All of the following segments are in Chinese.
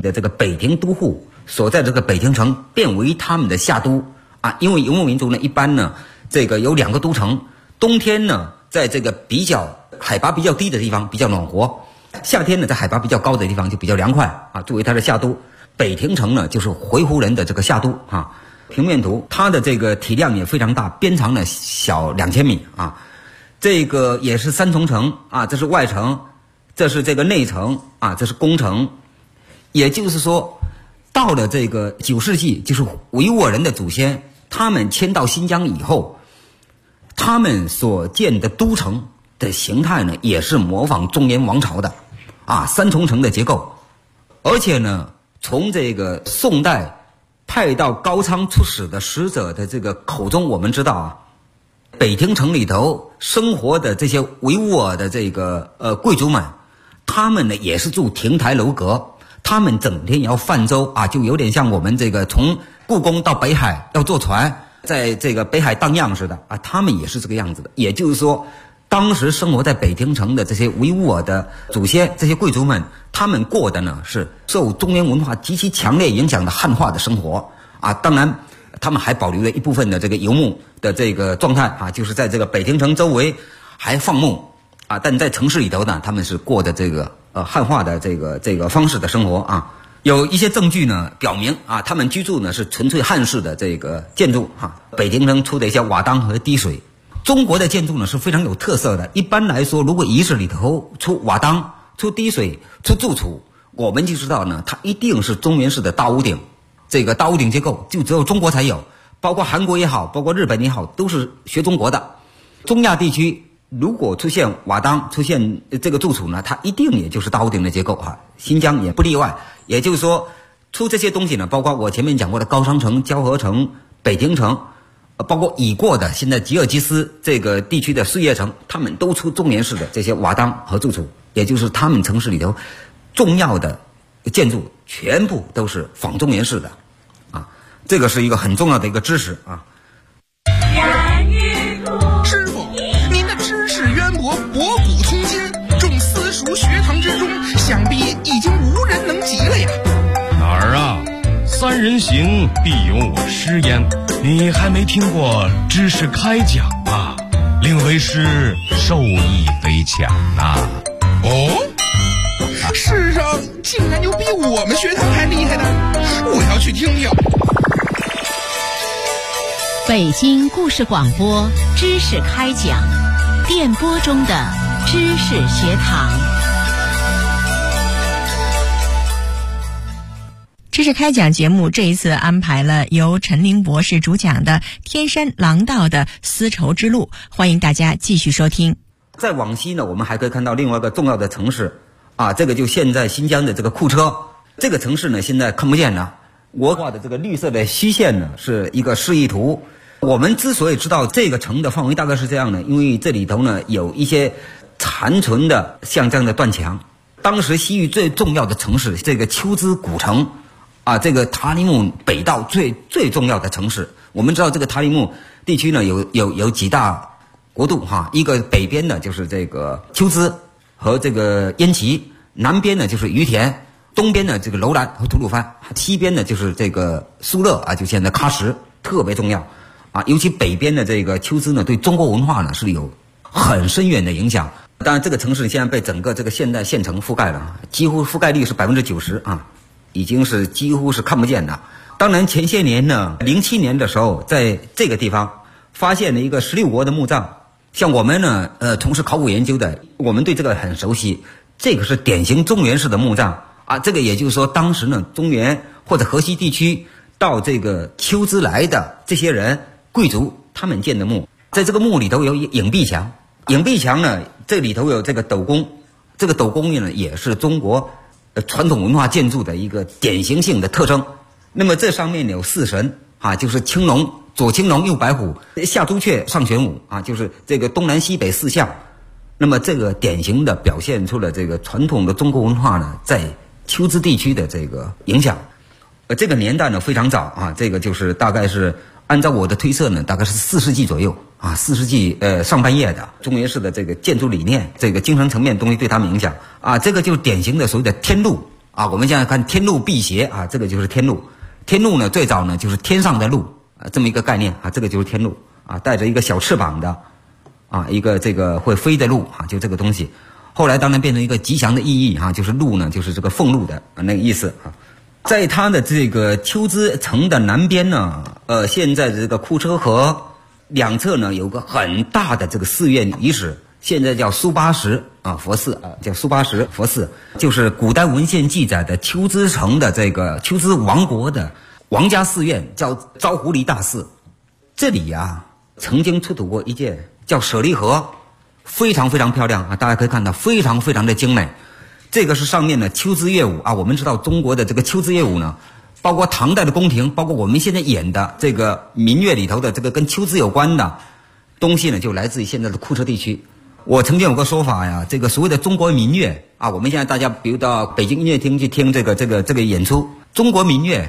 的这个北庭都护所在这个北庭城变为他们的夏都啊。因为游牧民族呢，一般呢这个有2个都城，冬天呢在这个海拔比较低的地方比较暖和，夏天呢在海拔比较高的地方就比较凉快啊。作为它的夏都，北庭城呢就是回鹘人的这个夏都啊。平面图它的这个体量也非常大，边长呢小2000米啊。这个也是3重城啊，这是外城，这是这个内城啊，这是宫城。也就是说，到了这个9世纪，就是维吾尔人的祖先，他们迁到新疆以后，他们所建的都城的形态呢，也是模仿中原王朝的啊3重城的结构。而且呢，从这个宋代派到高昌出使的使者的这个口中，我们知道啊，北庭城里头生活的这些维吾尔的这个贵族们，他们呢也是住亭台楼阁，他们整天也要泛舟啊，就有点像我们这个从故宫到北海要坐船，在这个北海荡漾似的啊，他们也是这个样子的。也就是说，当时生活在北庭城的这些维吾尔的祖先，这些贵族们，他们过的呢是受中原文化极其强烈影响的汉化的生活啊。当然他们还保留了一部分的这个游牧的这个状态啊，就是在这个北庭城周围还放牧啊，但在城市里头呢，他们是过的这个汉化的这个方式的生活啊。有一些证据呢表明啊，他们居住呢是纯粹汉式的这个建筑啊。北庭城出的一些瓦当和滴水，中国的建筑呢是非常有特色的。一般来说，如果遗址里头出瓦当、出滴水、出柱础，我们就知道呢，它一定是中原式的大屋顶。这个大屋顶结构就只有中国才有，包括韩国也好，包括日本也好，都是学中国的。中亚地区如果出现瓦当、出现这个柱础呢，它一定也就是大屋顶的结构啊。新疆也不例外。也就是说，出这些东西呢，包括我前面讲过的高昌城、交河城、北庭城，包括已过的现在吉尔吉斯这个地区的碎叶城，他们都出中原式的这些瓦当和柱础，也就是他们城市里头重要的建筑全部都是仿中原式的啊。这个是一个很重要的一个知识啊。 师傅，您的知识渊博，博古通今，众私塾学堂之中，想必已经无人能及了呀。 哪儿啊？3人行必有我师焉。你还没听过知识开讲啊？令为师受益匪浅呐。 哦，世上竟然有比我们学堂还厉害的，我要去听听。 北京故事广播知识开讲，电波中的知识学堂。 知识开讲节目这一次安排了由陈玲博士主讲的天山廊道的丝绸之路，欢迎大家继续收听。 再往西呢，我们还可以看到另外一个重要的城市啊，这个就现在新疆的这个库车。这个城市呢现在看不见了，我画的这个绿色的虚线呢是一个示意图。我们之所以知道这个城的范围大概是这样的，因为这里头呢有一些残存的像这样的断墙。当时西域最重要的城市，这个秋兹古城啊，这个塔里木北道最重要的城市。我们知道这个塔里木地区呢有几大国度哈，一个北边呢就是这个秋兹和这个焉耆，南边呢就是于田，东边呢这个楼兰和吐鲁番，西边呢就是这个苏勒啊，就现在喀什，特别重要啊。尤其北边的这个秋兹呢，对中国文化呢是有很深远的影响。当然这个城市现在被整个这个现代县城覆盖了，几乎覆盖率是90%啊，已经是几乎是看不见的。当然前些年呢，07年的时候，在这个地方发现了一个16国的墓葬。像我们呢从事考古研究的，我们对这个很熟悉。这个是典型中原式的墓葬啊，这个也就是说当时呢中原或者河西地区到这个秋兹来的这些人贵族，他们建的墓。在这个墓里头有影壁墙，影壁墙呢这里头有这个斗拱，这个斗拱呢也是中国传统文化建筑的一个典型性的特征。那么这上面有4神啊，就是青龙，左青龙右白虎，下朱雀上玄武啊，就是这个东南西北4象。那么这个典型的表现出了这个传统的中国文化呢在秋兹地区的这个影响。这个年代呢非常早啊，这个就是大概是按照我的推测呢，大概是4世纪左右啊，4世纪上半叶的中原式的这个建筑理念，这个精神层面东西对他们影响啊。这个就是典型的所谓的天路啊。我们现在看天路辟邪啊，这个就是天路。天路呢，最早呢就是天上的路啊，这么一个概念啊，这个就是天路啊，带着一个小翅膀的啊，一个这个会飞的鹿啊，就这个东西。后来当然变成一个吉祥的意义啊，就是鹿呢，就是这个俸禄的那个意思啊。在它的这个丘兹城的南边呢，现在的这个库车河两侧呢有个很大的这个寺院遗址，现在叫苏巴什啊佛寺啊，叫苏巴什佛寺，就是古代文献记载的丘兹城的这个丘兹王国的王家寺院，叫昭狐狸大寺。这里啊曾经出土过一件叫舍利盒，非常非常漂亮啊，大家可以看到非常非常的精美。这个是上面的秋姿乐舞啊，我们知道中国的这个秋姿乐舞呢，包括唐代的宫廷，包括我们现在演的这个民乐里头的这个跟秋姿有关的东西呢，就来自于现在的库车地区。我曾经有个说法呀，这个所谓的中国民乐啊，我们现在大家比如到北京音乐厅去听这个演出，中国民乐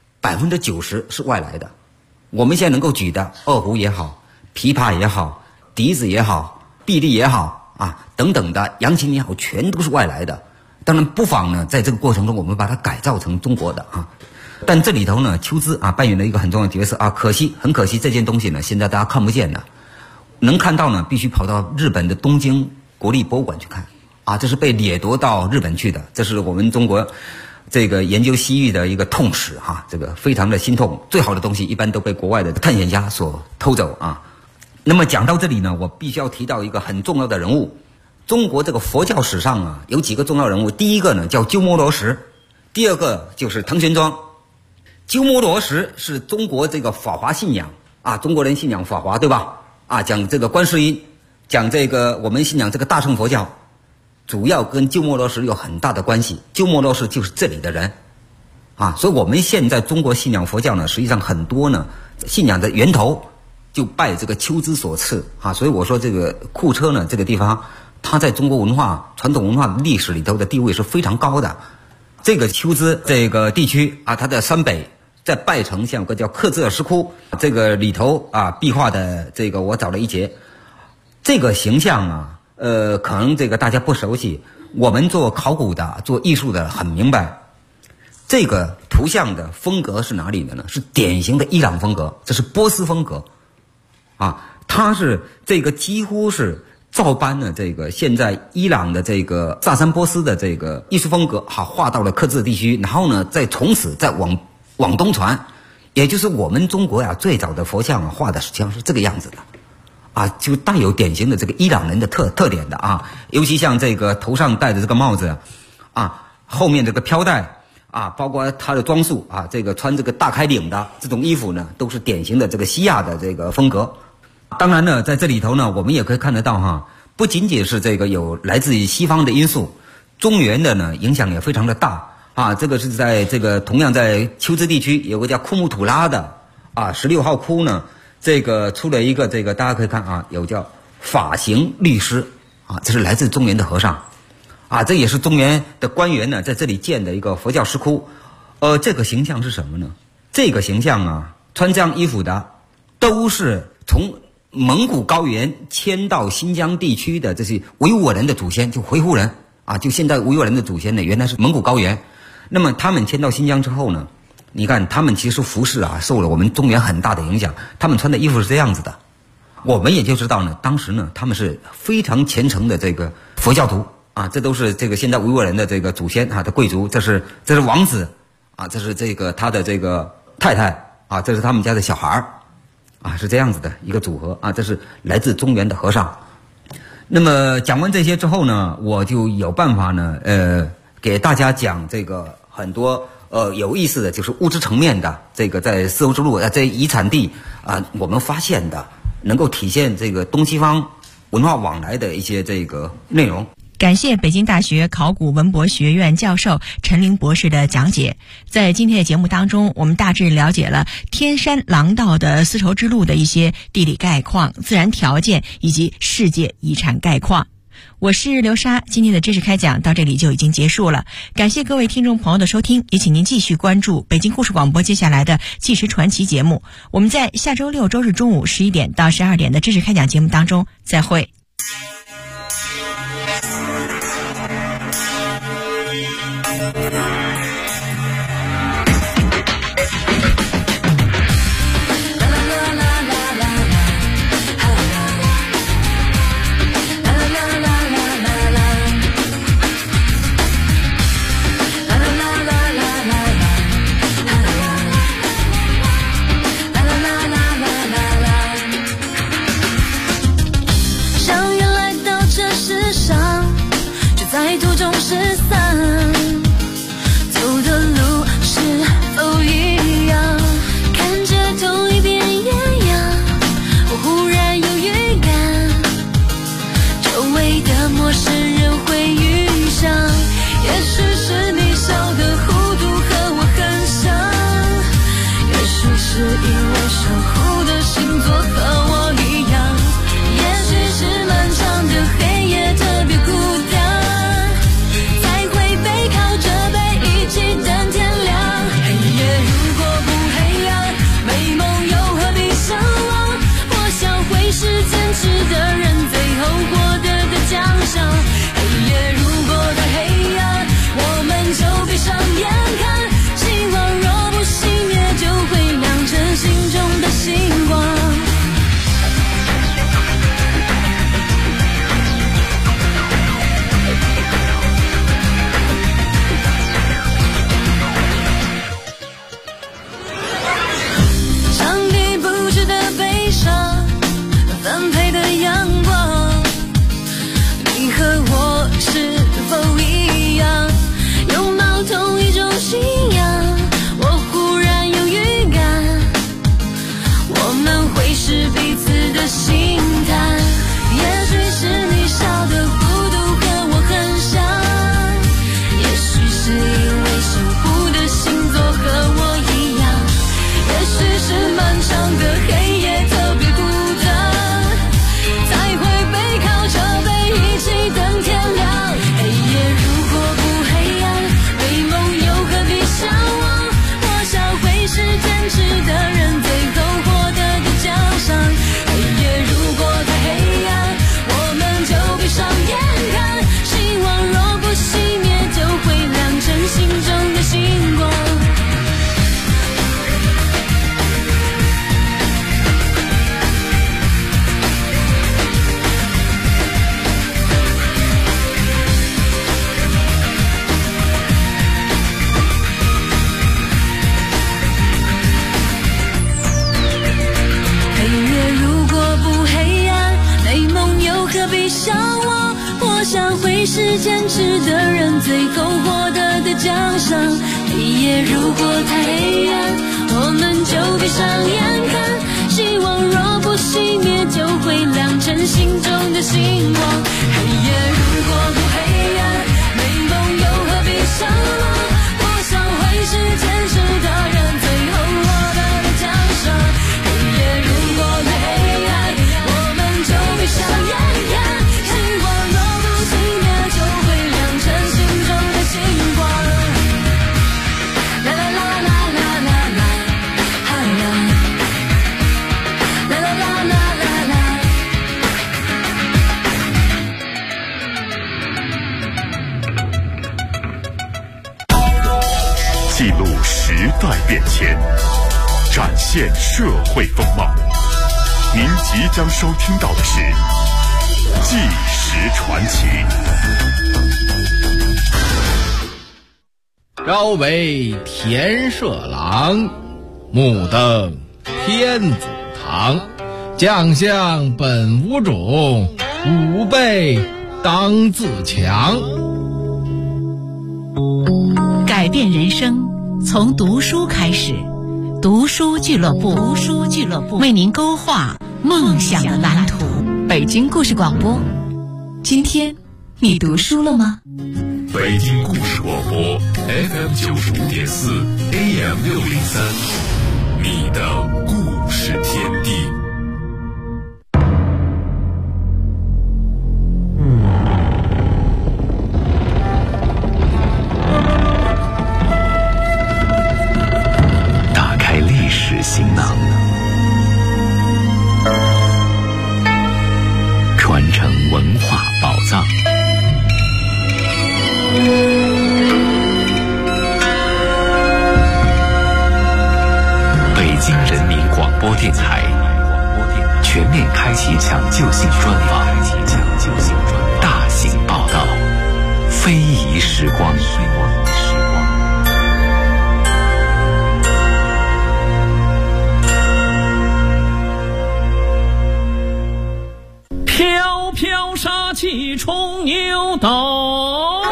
90%是外来的。我们现在能够举的二胡也好，琵琶也好，笛子也好，碧丽也好啊等等的扬琴也好，全都是外来的。当然不妨呢，在这个过程中我们把它改造成中国的啊。但这里头呢，秋姿啊扮演了一个很重要的角色啊。很可惜这件东西呢，现在大家看不见了。能看到呢，必须跑到日本的东京国立博物馆去看啊。这是被掠夺到日本去的，这是我们中国这个研究西域的一个痛史哈，这个非常的心痛。最好的东西一般都被国外的探险家所偷走啊。那么讲到这里呢，我必须要提到一个很重要的人物。中国这个佛教史上啊，有几个重要人物。第一个呢叫鸠摩罗什，第二个就是唐玄奘。鸠摩罗什是中国这个法华信仰啊，中国人信仰法华对吧？啊，讲这个观世音，讲这个我们信仰这个大乘佛教，主要跟鸠摩罗什有很大的关系。鸠摩罗什就是这里的人啊，所以我们现在中国信仰佛教呢，实际上很多呢信仰的源头就拜这个丘兹所赐啊。所以我说这个库车呢这个地方，它在中国文化传统文化历史里头的地位是非常高的。这个丘兹这个地区啊，它的山北在拜城像有个叫克孜尔石窟，这个里头啊壁画的这个我找了一节，这个形象啊可能这个大家不熟悉，我们做考古的做艺术的很明白。这个图像的风格是哪里的呢？是典型的伊朗风格，这是波斯风格啊，它是这个几乎是照搬了这个现在伊朗的这个萨珊波斯的这个艺术风格，好画到了克孜地区，然后呢再从此再往东传，也就是我们中国呀最早的佛像啊画的实际上是这个样子的啊，就带有典型的这个伊朗人的特点的啊，尤其像这个头上戴的这个帽子啊，后面这个飘带啊，包括他的装束啊，这个穿这个大开领的这种衣服呢，都是典型的这个西亚的这个风格。当然呢，在这里头呢，我们也可以看得到哈，不仅仅是这个有来自于西方的因素，中原的呢影响也非常的大啊。这个是在这个同样在丘兹地区有个叫库木土拉的啊16号窟呢，这个出了一个这个大家可以看啊，有叫法行律师啊，这是来自中原的和尚啊，这也是中原的官员呢在这里建的一个佛教石窟。这个形象是什么呢？这个形象啊，穿这样衣服的都是从蒙古高原迁到新疆地区的这些维吾尔人的祖先，就回鹘人啊，就现在维吾尔人的祖先呢，原来是蒙古高原。那么他们迁到新疆之后呢，你看他们其实服饰啊，受了我们中原很大的影响。他们穿的衣服是这样子的，我们也就知道呢，当时呢，他们是非常虔诚的这个佛教徒啊，这都是这个现在维吾尔人的这个祖先啊的贵族，这是王子啊，这是这个他的这个太太啊，这是他们家的小孩啊，是这样子的一个组合啊，这是来自中原的和尚。那么讲完这些之后呢，我就有办法呢，给大家讲这个很多有意思的，就是物质层面的这个在丝绸之路在遗产地啊，我们发现的能够体现这个东西方文化往来的一些这个内容。 感谢北京大学考古文博学院教授陈林博士的讲解。在今天的节目当中，我们大致了解了天山廊道的丝绸之路的一些地理概况、自然条件以及世界遗产概况。我是刘莎，今天的知识开讲到这里就已经结束了。感谢各位听众朋友的收听，也请您继续关注北京故事广播接下来的纪实传奇节目。我们在下周六周日中午11点到12点的知识开讲节目当中再会。 Thank you. 是坚持的人最后获得的奖赏。黑夜如果太黑暗，我们就闭上眼看，希望若不熄灭，就会亮成心中的星光。黑夜如果不黑暗，美梦又何必上路？我想会是坚持的人最后获得的奖赏。黑夜如果太黑暗，我们就闭上眼看，希望若不熄灭，就会亮成心中的星光。啦啦啦啦啦啦啦，哈啦，啦啦啦啦啦啦。 记录时代变迁，展现社会风貌。您即将收听到的是《纪实传奇》。 朝为田舍郎，暮登天子堂。将相本无种，吾辈当自强。 改变人生从读书开始，读书俱乐部，为您勾画梦想的蓝图。北京故事广播，今天你读书了吗？ 北京故事广播 FM 95.4 AM 603，你的故事天地。打开历史行囊，传承文化宝藏。北京人民广播电台全面开启抢救性专访，大型报道，非遗时光。 飘飘杀气冲牛刀，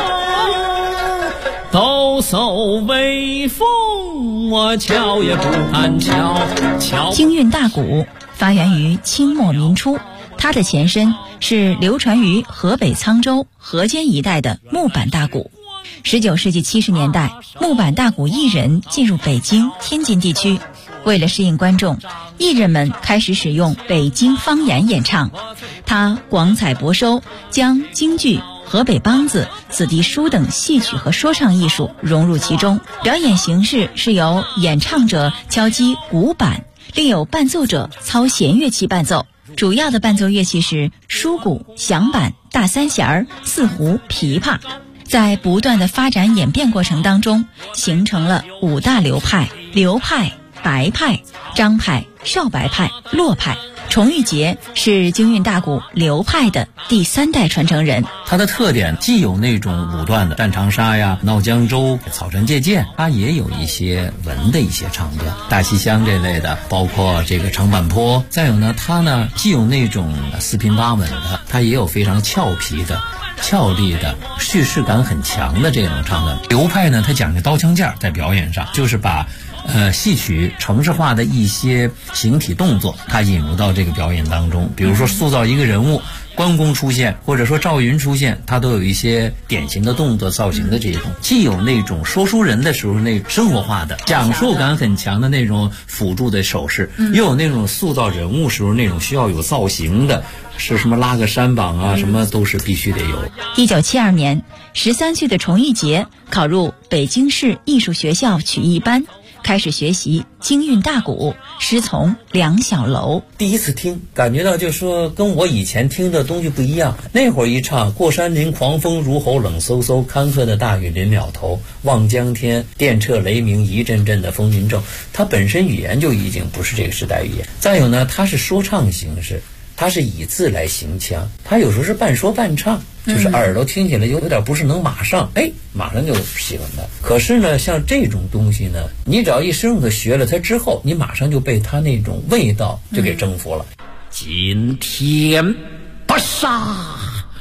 抖擞威风，我瞧也不敢瞧。 京韵大鼓发源于清末民初，它的前身是流传于河北沧州、河间一带的木板大鼓。19世纪70年代，木板大鼓艺人进入北京、天津地区，为了适应观众，艺人们开始使用北京方言演唱。他广采博收，将京剧、河北梆子、子弟书等戏曲和说唱艺术融入其中。表演形式是由演唱者敲击鼓板，另有伴奏者操弦乐器伴奏。主要的伴奏乐器是书鼓、响板、大三弦、四胡、琵琶。在不断的发展演变过程当中，形成了5大流派：刘派、白派、张派、少白派、骆派。崇玉杰是京韵大鼓刘派的第3代传承人。 它的特点既有那种武断的战长沙呀、闹江州、草船借箭，它也有一些文的一些唱段，大西厢这类的，包括这个长坂坡。再有呢，它呢既有那种四平八稳的，它也有非常俏皮的、俏丽的、叙事感很强的这种唱段。刘派呢，它讲究刀枪剑，在表演上就是把戏曲程式化的一些形体动作，它引入到这个表演当中。比如说塑造一个人物，关公出现，或者说赵云出现，它都有一些典型的动作造型的这种，既有那种说书人的时候那生活化的讲述感很强的那种辅助的手势，又有那种塑造人物时候那种需要有造型的，是什么拉个山膀啊，什么都是必须得有。 1972年，13岁的崇玉杰考入北京市艺术学校曲艺班，开始学习京韵大鼓，师从梁小楼。 第一次听，感觉到就是说跟我以前听的东西不一样。那会儿一唱过山林狂风如吼，冷飕飕，坎坷的大雨临了头，望江天，电掣雷鸣，一阵阵的风云骤。它本身语言就已经不是这个时代语言。再有呢，它是说唱形式，它是以字来行腔，它有时候是半说半唱，就是耳朵听起来有点不是能马上就喜欢它。可是呢，像这种东西呢，你只要一深入的学了它之后，你马上就被它那种味道就给征服了。 今天不杀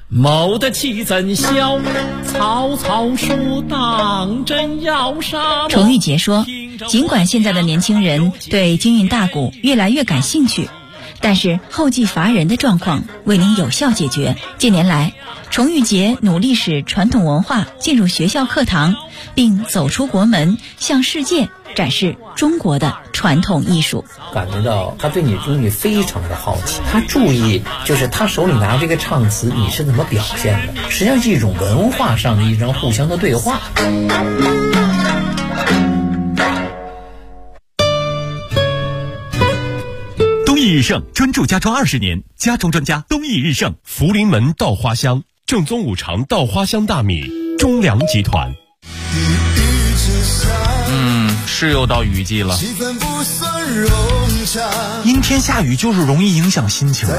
谋得其怎消？曹操说当真要杀。 程昱杰说，尽管现在的年轻人对京韵大鼓越来越感兴趣，但是后继乏人的状况未能有效解决。近年来，程昱杰努力使传统文化进入学校课堂，并走出国门，向世界展示中国的传统艺术。 感觉到他对你中语非常的好奇，他注意就是他手里拿这个唱词你是怎么表现的，实际上是一种文化上的一种互相的对话。 东益日盛专注家装20年，家装专家东益日盛。 福临门稻花香，正宗五常稻花香大米，中粮集团。 是又到雨季了， 阴天下雨就是容易影响心情。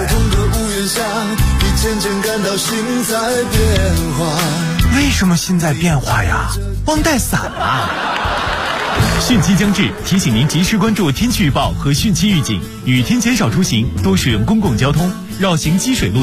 为什么心在变化呀？忘带伞了。 汛期将至，提醒您及时关注天气预报和汛期预警，雨天减少出行，多使用公共交通，绕行积水路。